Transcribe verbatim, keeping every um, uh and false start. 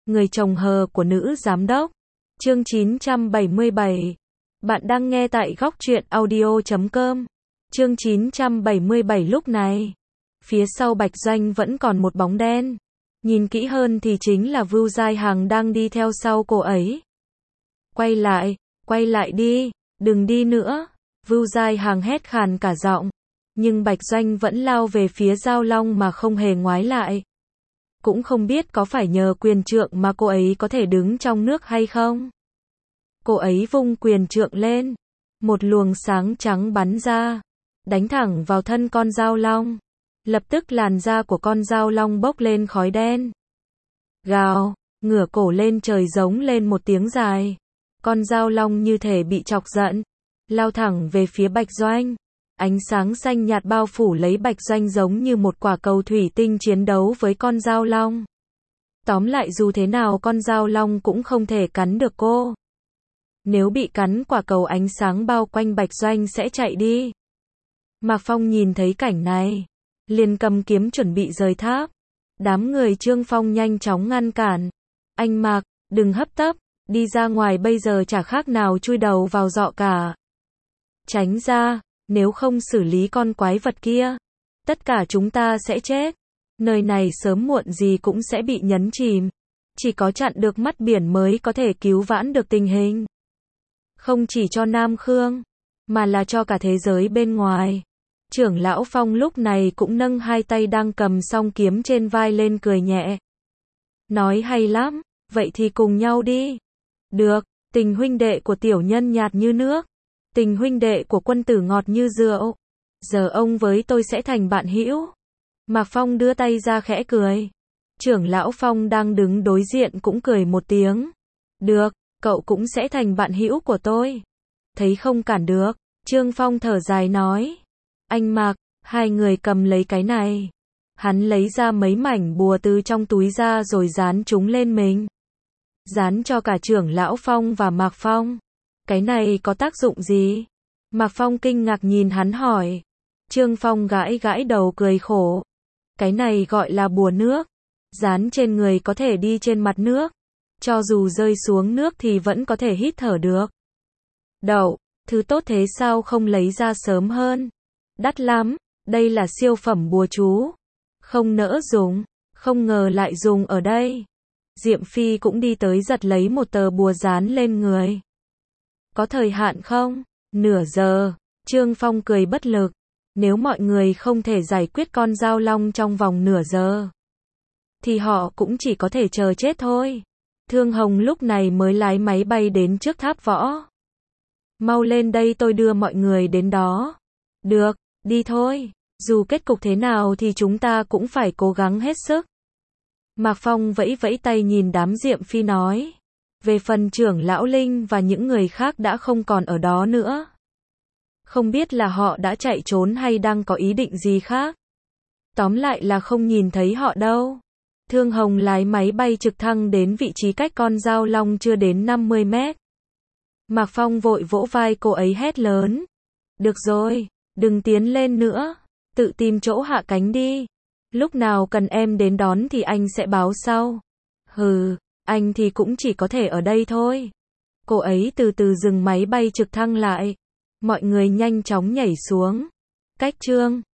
Người chồng hờ của nữ giám đốc. Chương chín trăm bảy mươi bảy. Bạn đang nghe tại góc truyện audio chấm com. Chương chín trăm bảy mươi bảy. Lúc này, phía sau Bạch Doanh vẫn còn một bóng đen. Nhìn kỹ hơn thì chính là Vưu Giai Hằng đang đi theo sau cô ấy. Quay lại, quay lại đi, đừng đi nữa. Vưu Giai Hằng hét khàn cả giọng. Nhưng Bạch Doanh vẫn lao về phía Giao Long mà không hề ngoái lại. Cũng không biết có phải nhờ quyền trượng mà cô ấy có thể đứng trong nước hay không. Cô ấy vung quyền trượng lên. Một luồng sáng trắng bắn ra. Đánh thẳng vào thân con Giao Long. Lập tức làn da của con Giao Long bốc lên khói đen. Gào, ngửa cổ lên trời giống lên một tiếng dài. Con Giao Long như thể bị chọc giận. Lao thẳng về phía Bạch Doanh. Ánh sáng xanh nhạt bao phủ lấy Bạch Doanh giống như một quả cầu thủy tinh chiến đấu với con Giao Long. Tóm lại dù thế nào con Giao Long cũng không thể cắn được cô. Nếu bị cắn quả cầu ánh sáng bao quanh Bạch Doanh sẽ chạy đi. Mạc Phong nhìn thấy cảnh này. Liền cầm kiếm chuẩn bị rời tháp. Đám người Trương Phong nhanh chóng ngăn cản. Anh Mạc, đừng hấp tấp. Đi ra ngoài bây giờ chả khác nào chui đầu vào giọ cả. Tránh ra. Nếu không xử lý con quái vật kia, tất cả chúng ta sẽ chết. Nơi này sớm muộn gì cũng sẽ bị nhấn chìm. Chỉ có chặn được mắt biển mới có thể cứu vãn được tình hình. Không chỉ cho Nam Khương, mà là cho cả thế giới bên ngoài. Trưởng lão Phong lúc này cũng nâng hai tay đang cầm song kiếm trên vai lên cười nhẹ. Nói hay lắm, vậy thì cùng nhau đi. Được, tình huynh đệ của tiểu nhân nhạt như nước. Tình huynh đệ của quân tử ngọt như rượu. Giờ ông với tôi sẽ thành bạn hữu. Mạc Phong đưa tay ra khẽ cười. Trưởng lão Phong đang đứng đối diện cũng cười một tiếng. Được, cậu cũng sẽ thành bạn hữu của tôi. Thấy không cản được, Trương Phong thở dài nói. Anh Mạc, hai người cầm lấy cái này. Hắn lấy ra mấy mảnh bùa từ trong túi ra rồi dán chúng lên mình. Dán cho cả trưởng lão Phong và Mạc Phong. Cái này có tác dụng gì? Mạc Phong kinh ngạc nhìn hắn hỏi. Trương Phong gãi gãi đầu cười khổ. Cái này gọi là bùa nước. Dán trên người có thể đi trên mặt nước. Cho dù rơi xuống nước thì vẫn có thể hít thở được. Đậu, thứ tốt thế sao không lấy ra sớm hơn? Đắt lắm, đây là siêu phẩm bùa chú. Không nỡ dùng, không ngờ lại dùng ở đây. Diệm Phi cũng đi tới giật lấy một tờ bùa dán lên người. Có thời hạn không? Nửa giờ. Trương Phong cười bất lực. Nếu mọi người không thể giải quyết con Giao Long trong vòng nửa giờ, thì họ cũng chỉ có thể chờ chết thôi. Thương Hồng lúc này mới lái máy bay đến trước tháp võ. Mau lên đây tôi đưa mọi người đến đó. Được, đi thôi. Dù kết cục thế nào thì chúng ta cũng phải cố gắng hết sức. Mạc Phong vẫy vẫy tay nhìn đám Diệm Phi nói. Về phần trưởng lão Linh và những người khác đã không còn ở đó nữa. Không biết là họ đã chạy trốn hay đang có ý định gì khác. Tóm lại là không nhìn thấy họ đâu. Thương Hồng lái máy bay trực thăng đến vị trí cách con Giao Long chưa đến năm mươi mét. Mạc Phong vội vỗ vai cô ấy hét lớn. Được rồi, đừng tiến lên nữa. Tự tìm chỗ hạ cánh đi. Lúc nào cần em đến đón thì anh sẽ báo sau. Hừ. Anh thì cũng chỉ có thể ở đây thôi. Cô ấy từ từ dừng máy bay trực thăng lại. Mọi người nhanh chóng nhảy xuống. Cách Trương